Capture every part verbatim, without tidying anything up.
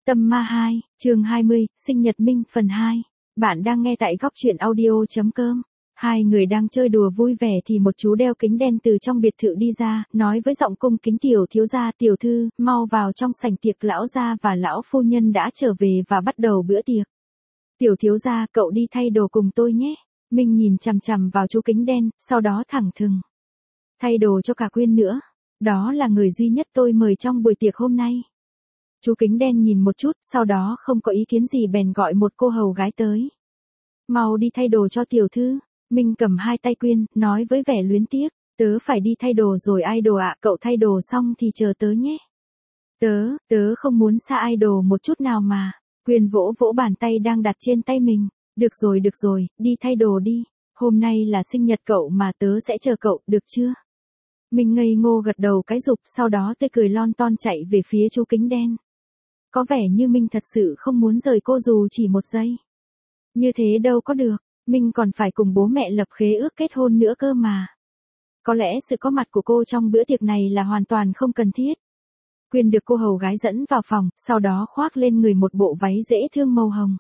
Tâm Ma hai, chương hai mươi, sinh nhật Minh phần hai. Bạn đang nghe tại góc truyện audio.com. Hai người đang chơi đùa vui vẻ thì một chú đeo kính đen từ trong biệt thự đi ra, nói với giọng cung kính: tiểu thiếu gia, tiểu thư, mau vào trong sảnh tiệc, lão gia và lão phu nhân đã trở về và bắt đầu bữa tiệc. Tiểu thiếu gia, cậu đi thay đồ cùng tôi nhé. Minh nhìn chằm chằm vào chú kính đen, sau đó thẳng thừng: thay đồ cho cả Quyên nữa. Đó là người duy nhất tôi mời trong buổi tiệc hôm nay. Chú kính đen nhìn một chút, sau đó không có ý kiến gì bèn gọi một cô hầu gái tới. Mau đi thay đồ cho tiểu thư. Minh cầm hai tay Quyên, nói với vẻ luyến tiếc: tớ phải đi thay đồ rồi idol ạ, cậu thay đồ xong thì chờ tớ nhé. Tớ, tớ không muốn xa idol một chút nào mà. Quyên vỗ vỗ bàn tay đang đặt trên tay mình. Được rồi được rồi, đi thay đồ đi. Hôm nay là sinh nhật cậu mà, tớ sẽ chờ cậu, được chưa? Minh ngây ngô gật đầu cái rụp, sau đó tươi cười lon ton chạy về phía chú kính đen. Có vẻ như Minh thật sự không muốn rời cô dù chỉ một giây. Như thế đâu có được, Minh còn phải cùng bố mẹ lập khế ước kết hôn nữa cơ mà. Có lẽ sự có mặt của cô trong bữa tiệc này là hoàn toàn không cần thiết. Quyên được cô hầu gái dẫn vào phòng, sau đó khoác lên người một bộ váy dễ thương màu hồng.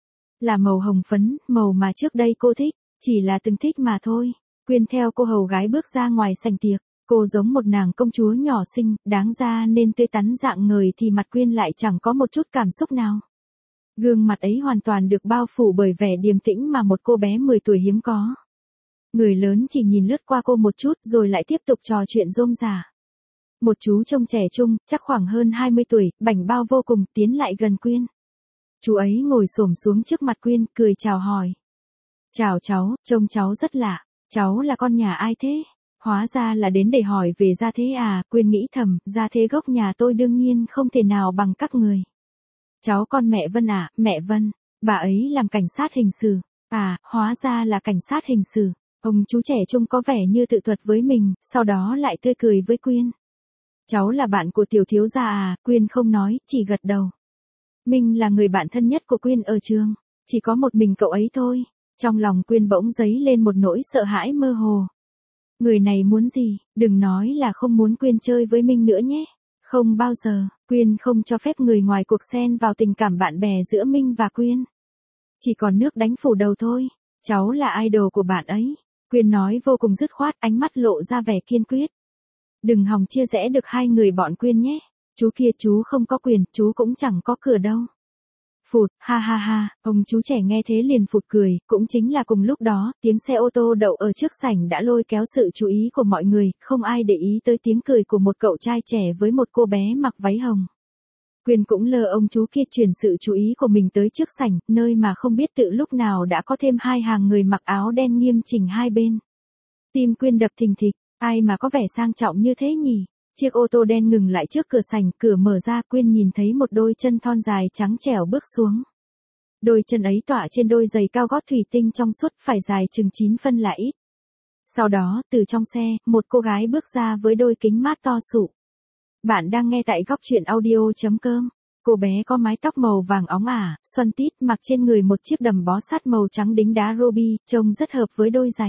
Là màu hồng phấn, màu mà trước đây cô thích, chỉ là từng thích mà thôi. Quyên theo cô hầu gái bước ra ngoài sảnh tiệc. Cô giống một nàng công chúa nhỏ xinh, đáng ra nên tươi tắn rạng ngời thì mặt Quyên lại chẳng có một chút cảm xúc nào. Gương mặt ấy hoàn toàn được bao phủ bởi vẻ điềm tĩnh mà một cô bé mười tuổi hiếm có. Người lớn chỉ nhìn lướt qua cô một chút rồi lại tiếp tục trò chuyện rôm rả. Một chú trông trẻ trung, chắc khoảng hơn hai mươi tuổi, bảnh bao vô cùng, tiến lại gần Quyên. Chú ấy ngồi xổm xuống trước mặt Quyên, cười chào hỏi. Chào cháu, trông cháu rất lạ, cháu là con nhà ai thế? Hóa ra là đến để hỏi về gia thế à, Quyên nghĩ thầm, gia thế gốc nhà tôi đương nhiên không thể nào bằng các người. Cháu con mẹ Vân à, mẹ Vân, bà ấy làm cảnh sát hình sự. À, hóa ra là cảnh sát hình sự. Ông chú trẻ trung có vẻ như tự thuật với mình, sau đó lại tươi cười với Quyên. Cháu là bạn của tiểu thiếu gia à, Quyên không nói, chỉ gật đầu. Minh là người bạn thân nhất của Quyên ở trường, chỉ có một mình cậu ấy thôi. Trong lòng Quyên bỗng dấy lên một nỗi sợ hãi mơ hồ. Người này muốn gì, đừng nói là không muốn Quyên chơi với Minh nữa nhé. Không bao giờ, Quyên không cho phép người ngoài cuộc xen vào tình cảm bạn bè giữa Minh và Quyên. Chỉ còn nước đánh phủ đầu thôi, cháu là idol của bạn ấy. Quyên nói vô cùng dứt khoát, ánh mắt lộ ra vẻ kiên quyết. Đừng hòng chia rẽ được hai người bọn Quyên nhé. Chú kia chú không có quyền, chú cũng chẳng có cửa đâu. Phụt, ha ha ha, ông chú trẻ nghe thế liền phụt cười, cũng chính là cùng lúc đó, tiếng xe ô tô đậu ở trước sảnh đã lôi kéo sự chú ý của mọi người, không ai để ý tới tiếng cười của một cậu trai trẻ với một cô bé mặc váy hồng. Quyên cũng lờ ông chú kia chuyển sự chú ý của mình tới trước sảnh, nơi mà không biết tự lúc nào đã có thêm hai hàng người mặc áo đen nghiêm chỉnh hai bên. Tim Quyên đập thình thịch, ai mà có vẻ sang trọng như thế nhỉ? Chiếc ô tô đen ngừng lại trước cửa sảnh, cửa mở ra, Quyên nhìn thấy một đôi chân thon dài trắng trẻo bước xuống. Đôi chân ấy tỏa trên đôi giày cao gót thủy tinh trong suốt, phải dài chừng chín phân là ít. Sau đó, từ trong xe, một cô gái bước ra với đôi kính mát to sụ. Bạn đang nghe tại góc truyện audio.com. Cô bé có mái tóc màu vàng óng ả, xoăn tít, mặc trên người một chiếc đầm bó sát màu trắng đính đá ruby, trông rất hợp với đôi giày.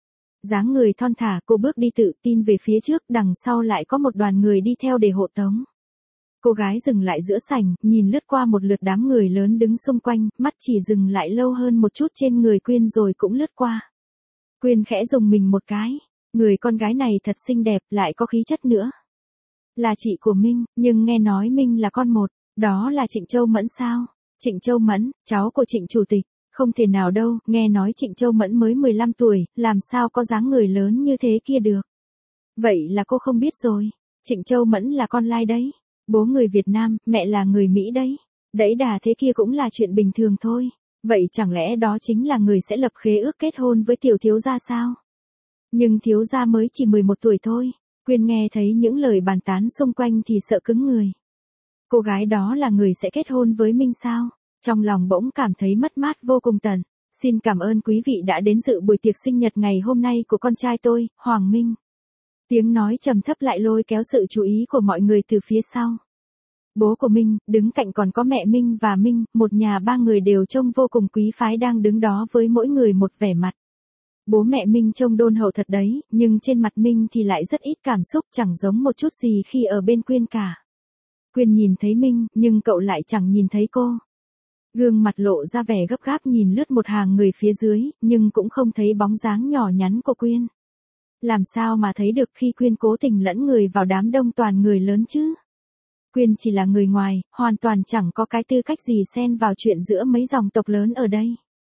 Dáng người thon thả, cô bước đi tự tin về phía trước, đằng sau lại có một đoàn người đi theo để hộ tống. Cô gái dừng lại giữa sảnh, nhìn lướt qua một lượt đám người lớn đứng xung quanh, mắt chỉ dừng lại lâu hơn một chút trên người Quyên rồi cũng lướt qua. Quyên khẽ rùng mình một cái, người con gái này thật xinh đẹp, lại có khí chất nữa. Là chị của Minh, nhưng nghe nói Minh là con một, đó là Trịnh Châu Mẫn sao? Trịnh Châu Mẫn, cháu của Trịnh chủ tịch. Không thể nào đâu, nghe nói Trịnh Châu Mẫn mới mười lăm tuổi, làm sao có dáng người lớn như thế kia được. Vậy là cô không biết rồi, Trịnh Châu Mẫn là con lai đấy, bố người Việt Nam, mẹ là người Mỹ đấy. Đẫy đà thế kia cũng là chuyện bình thường thôi, vậy chẳng lẽ đó chính là người sẽ lập khế ước kết hôn với tiểu thiếu gia sao? Nhưng thiếu gia mới chỉ mười một tuổi thôi. Quyên nghe thấy những lời bàn tán xung quanh thì sợ cứng người. Cô gái đó là người sẽ kết hôn với Minh sao? Trong lòng bỗng cảm thấy mất mát vô cùng tận. Xin cảm ơn quý vị đã đến dự buổi tiệc sinh nhật ngày hôm nay của con trai tôi, Hoàng Minh. Tiếng nói trầm thấp lại lôi kéo sự chú ý của mọi người từ phía sau. Bố của Minh, đứng cạnh còn có mẹ Minh và Minh, một nhà ba người đều trông vô cùng quý phái đang đứng đó với mỗi người một vẻ mặt. Bố mẹ Minh trông đôn hậu thật đấy, nhưng trên mặt Minh thì lại rất ít cảm xúc, chẳng giống một chút gì khi ở bên Quyên cả. Quyên nhìn thấy Minh, nhưng cậu lại chẳng nhìn thấy cô. Gương mặt lộ ra vẻ gấp gáp nhìn lướt một hàng người phía dưới, nhưng cũng không thấy bóng dáng nhỏ nhắn của Quyên. Làm sao mà thấy được khi Quyên cố tình lẫn người vào đám đông toàn người lớn chứ? Quyên chỉ là người ngoài, hoàn toàn chẳng có cái tư cách gì xen vào chuyện giữa mấy dòng tộc lớn ở đây.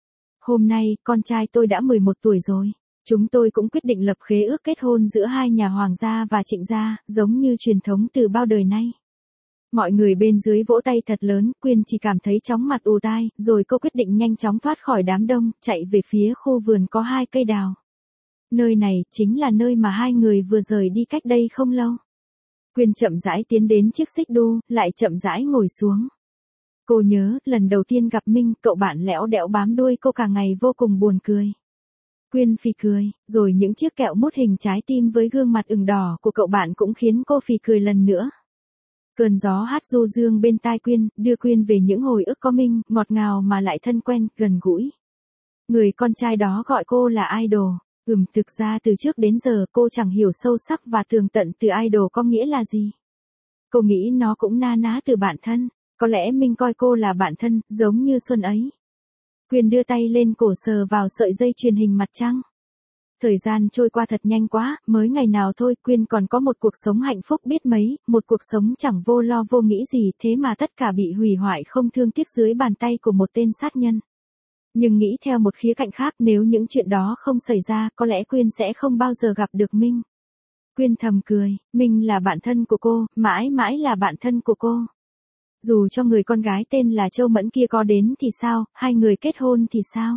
Hôm nay, con trai tôi đã mười một tuổi rồi. Chúng tôi cũng quyết định lập khế ước kết hôn giữa hai nhà Hoàng gia và Trịnh gia, giống như truyền thống từ bao đời nay. Mọi người bên dưới vỗ tay thật lớn, Quyên chỉ cảm thấy chóng mặt ù tai, rồi cô quyết định nhanh chóng thoát khỏi đám đông, chạy về phía khu vườn có hai cây đào. Nơi này chính là nơi mà hai người vừa rời đi cách đây không lâu. Quyên chậm rãi tiến đến chiếc xích đu, lại chậm rãi ngồi xuống. Cô nhớ, lần đầu tiên gặp Minh, cậu bạn lẽo đẽo bám đuôi cô cả ngày vô cùng buồn cười. Quyên phì cười, rồi những chiếc kẹo mút hình trái tim với gương mặt ửng đỏ của cậu bạn cũng khiến cô phì cười lần nữa. Cơn gió hát du dương bên tai Quyên, đưa Quyên về những hồi ức có Minh, ngọt ngào mà lại thân quen, gần gũi. Người con trai đó gọi cô là idol. Ừm, thực ra từ trước đến giờ cô chẳng hiểu sâu sắc và tường tận từ idol có nghĩa là gì. Cô nghĩ nó cũng na ná từ bạn thân, có lẽ Minh coi cô là bạn thân, giống như Xuân ấy. Quyên đưa tay lên cổ sờ vào sợi dây truyền hình mặt trăng. Thời gian trôi qua thật nhanh quá, mới ngày nào thôi Quyên còn có một cuộc sống hạnh phúc biết mấy, một cuộc sống chẳng vô lo vô nghĩ gì thế mà tất cả bị hủy hoại không thương tiếc dưới bàn tay của một tên sát nhân. Nhưng nghĩ theo một khía cạnh khác nếu những chuyện đó không xảy ra có lẽ Quyên sẽ không bao giờ gặp được Minh. Quyên thầm cười, Minh là bạn thân của cô, mãi mãi là bạn thân của cô. Dù cho người con gái tên là Châu Mẫn kia có đến thì sao, hai người kết hôn thì sao?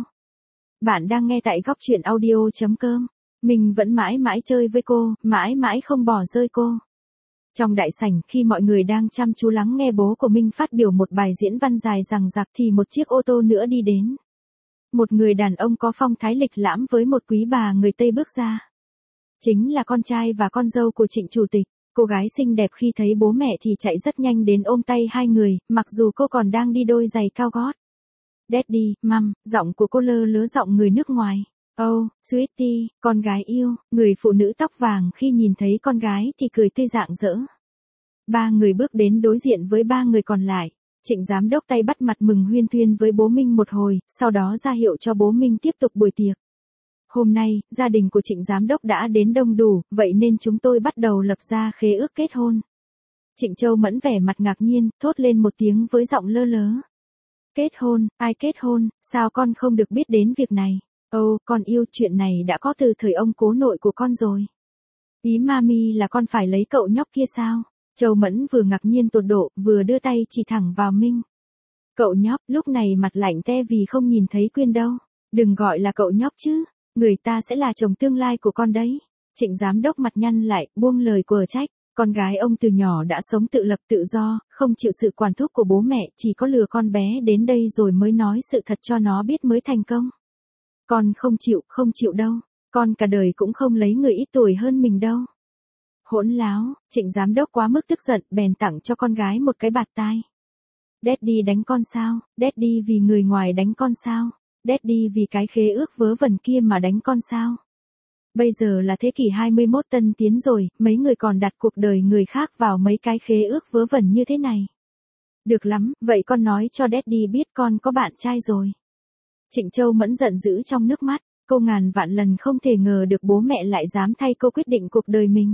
Bạn đang nghe tại góc truyện audio chấm com. Mình vẫn mãi mãi chơi với cô, mãi mãi không bỏ rơi cô. Trong đại sảnh khi mọi người đang chăm chú lắng nghe bố của Minh phát biểu một bài diễn văn dài dằng dặc thì một chiếc ô tô nữa đi đến. Một người đàn ông có phong thái lịch lãm với một quý bà người Tây bước ra. Chính là con trai và con dâu của Trịnh chủ tịch. Cô gái xinh đẹp khi thấy bố mẹ thì chạy rất nhanh đến ôm tay hai người, mặc dù cô còn đang đi đôi giày cao gót. Daddy, Mom, giọng của cô lơ lớ giọng người nước ngoài. Oh, sweetie, con gái yêu, người phụ nữ tóc vàng khi nhìn thấy con gái thì cười tươi rạng rỡ. Ba người bước đến đối diện với ba người còn lại. Trịnh giám đốc tay bắt mặt mừng huyên thuyên với bố Minh một hồi, sau đó ra hiệu cho bố Minh tiếp tục buổi tiệc. Hôm nay, gia đình của Trịnh giám đốc đã đến đông đủ, vậy nên chúng tôi bắt đầu lập ra khế ước kết hôn. Trịnh Châu Mẫn vẻ mặt ngạc nhiên, thốt lên một tiếng với giọng lơ lớ. Kết hôn, ai kết hôn, sao con không được biết đến việc này? Ồ, oh, con yêu, chuyện này đã có từ thời ông cố nội của con rồi. Ý mami là con phải lấy cậu nhóc kia sao? Châu Mẫn vừa ngạc nhiên tột độ, vừa đưa tay chỉ thẳng vào Minh. Cậu nhóc, lúc này mặt lạnh te vì không nhìn thấy Quyên đâu. Đừng gọi là cậu nhóc chứ, người ta sẽ là chồng tương lai của con đấy. Trịnh giám đốc mặt nhăn lại, buông lời quở trách. Con gái ông từ nhỏ đã sống tự lập tự do, không chịu sự quản thúc của bố mẹ, chỉ có lừa con bé đến đây rồi mới nói sự thật cho nó biết mới thành công. Con không chịu, không chịu đâu. Con cả đời cũng không lấy người ít tuổi hơn mình đâu. Hỗn láo, Trịnh giám đốc quá mức tức giận, bèn tặng cho con gái một cái bạt tai. Daddy đánh con sao? Daddy vì người ngoài đánh con sao? Daddy vì cái khế ước vớ vẩn kia mà đánh con sao? Bây giờ là thế kỷ hai mươi mốt tân tiến rồi, mấy người còn đặt cuộc đời người khác vào mấy cái khế ước vớ vẩn như thế này. Được lắm, vậy con nói cho Daddy biết con có bạn trai rồi. Trịnh Châu Mẫn giận dữ trong nước mắt, cô ngàn vạn lần không thể ngờ được bố mẹ lại dám thay cô quyết định cuộc đời mình.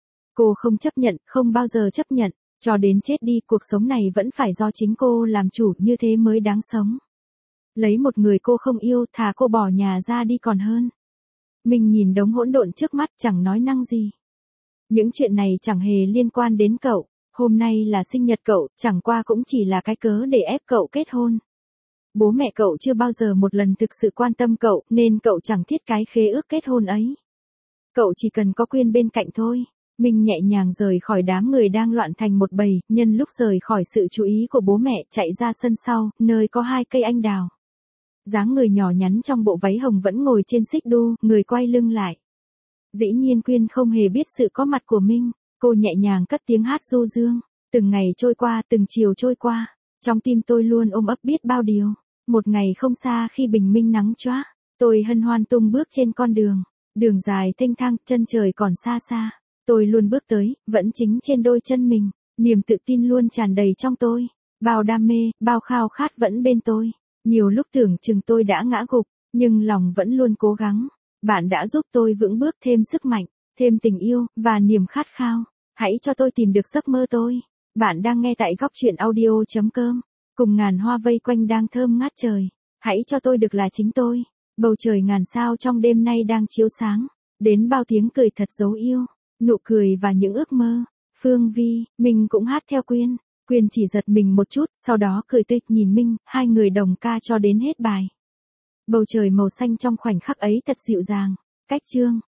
Cô không chấp nhận, không bao giờ chấp nhận, cho đến chết đi cuộc sống này vẫn phải do chính cô làm chủ, như thế mới đáng sống. Lấy một người cô không yêu, thà cô bỏ nhà ra đi còn hơn. Mình nhìn đống hỗn độn trước mắt chẳng nói năng gì. Những chuyện này chẳng hề liên quan đến cậu, hôm nay là sinh nhật cậu, chẳng qua cũng chỉ là cái cớ để ép cậu kết hôn. Bố mẹ cậu chưa bao giờ một lần thực sự quan tâm cậu, nên cậu chẳng thiết cái khế ước kết hôn ấy. Cậu chỉ cần có Quyên bên cạnh thôi. Mình nhẹ nhàng rời khỏi đám người đang loạn thành một bầy, nhân lúc rời khỏi sự chú ý của bố mẹ chạy ra sân sau, nơi có hai cây anh đào. Dáng người nhỏ nhắn trong bộ váy hồng vẫn ngồi trên xích đu, người quay lưng lại. Dĩ nhiên Quyên không hề biết sự có mặt của Minh, cô nhẹ nhàng cất tiếng hát du dương. Từng ngày trôi qua, từng chiều trôi qua, trong tim tôi luôn ôm ấp biết bao điều. Một ngày không xa khi bình minh nắng chóa, tôi hân hoan tung bước trên con đường. Đường dài thênh thang, chân trời còn xa xa. Tôi luôn bước tới, vẫn chính trên đôi chân mình. Niềm tự tin luôn tràn đầy trong tôi. Bao đam mê, bao khao khát vẫn bên tôi. Nhiều lúc tưởng chừng tôi đã ngã gục, nhưng lòng vẫn luôn cố gắng. Bạn đã giúp tôi vững bước thêm sức mạnh, thêm tình yêu, và niềm khát khao. Hãy cho tôi tìm được giấc mơ tôi. Bạn đang nghe tại góc chuyện audio.com. Cùng ngàn hoa vây quanh đang thơm ngát trời. Hãy cho tôi được là chính tôi. Bầu trời ngàn sao trong đêm nay đang chiếu sáng. Đến bao tiếng cười thật dấu yêu. Nụ cười và những ước mơ. Phương Vi, mình cũng hát theo Quyên. Quyên chỉ giật mình một chút, sau đó cười tươi nhìn Minh, hai người đồng ca cho đến hết bài. Bầu trời màu xanh trong khoảnh khắc ấy thật dịu dàng. Cách chương.